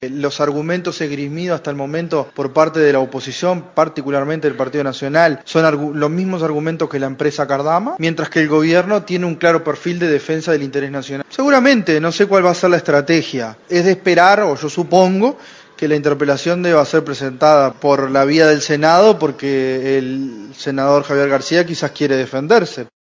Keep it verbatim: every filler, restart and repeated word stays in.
Los argumentos esgrimidos hasta el momento por parte de la oposición, particularmente del Partido Nacional, son los mismos argumentos que la empresa Cardama, mientras que el gobierno tiene un claro perfil de defensa del interés nacional. Seguramente, no sé cuál va a ser la estrategia. Es de esperar, o yo supongo, que la interpelación deba ser presentada por la vía del Senado, porque el senador Javier García quizás quiere defenderse.